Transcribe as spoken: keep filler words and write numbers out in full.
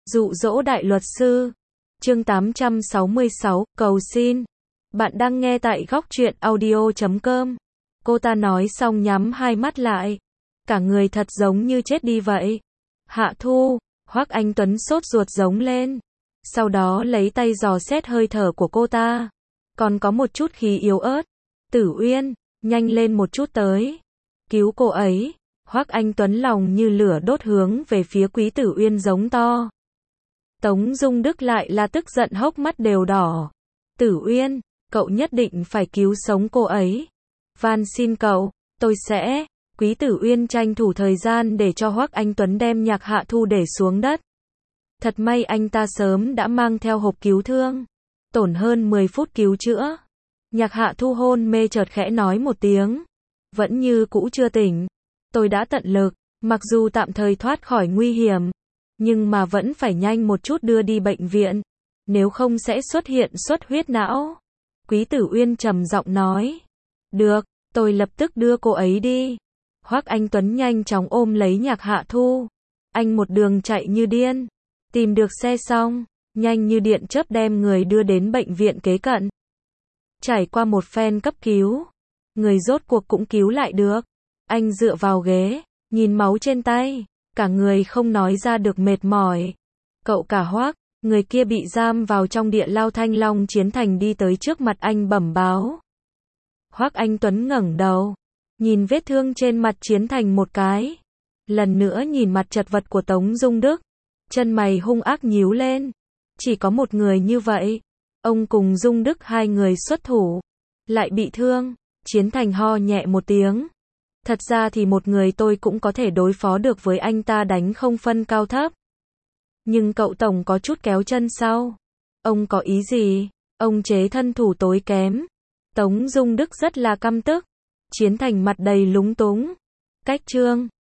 Dụ dỗ đại luật sư. Chương tám trăm sáu mươi sáu, cầu xin. Bạn đang nghe tại góc truyện audio chấm com. Cô ta nói xong nhắm hai mắt lại. Cả người thật giống như chết đi vậy. Hạ Thu, Hoắc Anh Tuấn sốt ruột giống lên. Sau đó lấy tay dò xét hơi thở của cô ta. Còn có một chút khí yếu ớt. Tử Uyên, nhanh lên một chút tới. Cứu cô ấy. Hoắc Anh Tuấn lòng như lửa đốt hướng về phía Quý Tử Uyên giống to. Tống Dung Đức lại là tức giận hốc mắt đều đỏ. Tử Uyên, cậu nhất định phải cứu sống cô ấy. Van xin cậu, tôi sẽ. Quý Tử Uyên tranh thủ thời gian để cho Hoắc Anh Tuấn đem Nhạc Hạ Thu để xuống đất. Thật may anh ta sớm đã mang theo hộp cứu thương. Tổn hơn mười phút cứu chữa. Nhạc Hạ Thu hôn mê chợt khẽ nói một tiếng. Vẫn như cũ chưa tỉnh. Tôi đã tận lực, mặc dù tạm thời thoát khỏi nguy hiểm. Nhưng mà vẫn phải nhanh một chút đưa đi bệnh viện. Nếu không sẽ xuất hiện xuất huyết não. Quý Tử Uyên trầm giọng nói. Được, tôi lập tức đưa cô ấy đi. Hoắc Anh Tuấn nhanh chóng ôm lấy Nhạc Hạ Thu. Anh một đường chạy như điên. Tìm được xe xong, nhanh như điện chớp đem người đưa đến bệnh viện kế cận. Trải qua một phen cấp cứu, người rốt cuộc cũng cứu lại được. Anh dựa vào ghế, nhìn máu trên tay, cả người không nói ra được mệt mỏi. Cậu cả Hoắc, người kia bị giam vào trong địa lao Thanh Long Chiến Thành đi tới trước mặt anh bẩm báo. Hoắc Anh Tuấn ngẩng đầu, nhìn vết thương trên mặt Chiến Thành một cái. Lần nữa nhìn mặt chật vật của Tống Dung Đức, chân mày hung ác nhíu lên. Chỉ có một người như vậy, ông cùng Dung Đức hai người xuất thủ, lại bị thương. Chiến Thành ho nhẹ một tiếng. Thật ra thì một người tôi cũng có thể đối phó được với anh ta đánh không phân cao thấp. Nhưng cậu tổng có chút kéo chân sau. Ông có ý gì? Ông chế thân thủ tối kém. Tống Dung Đức rất là căm tức. Chiến Thành mặt đầy lúng túng. Cách trương,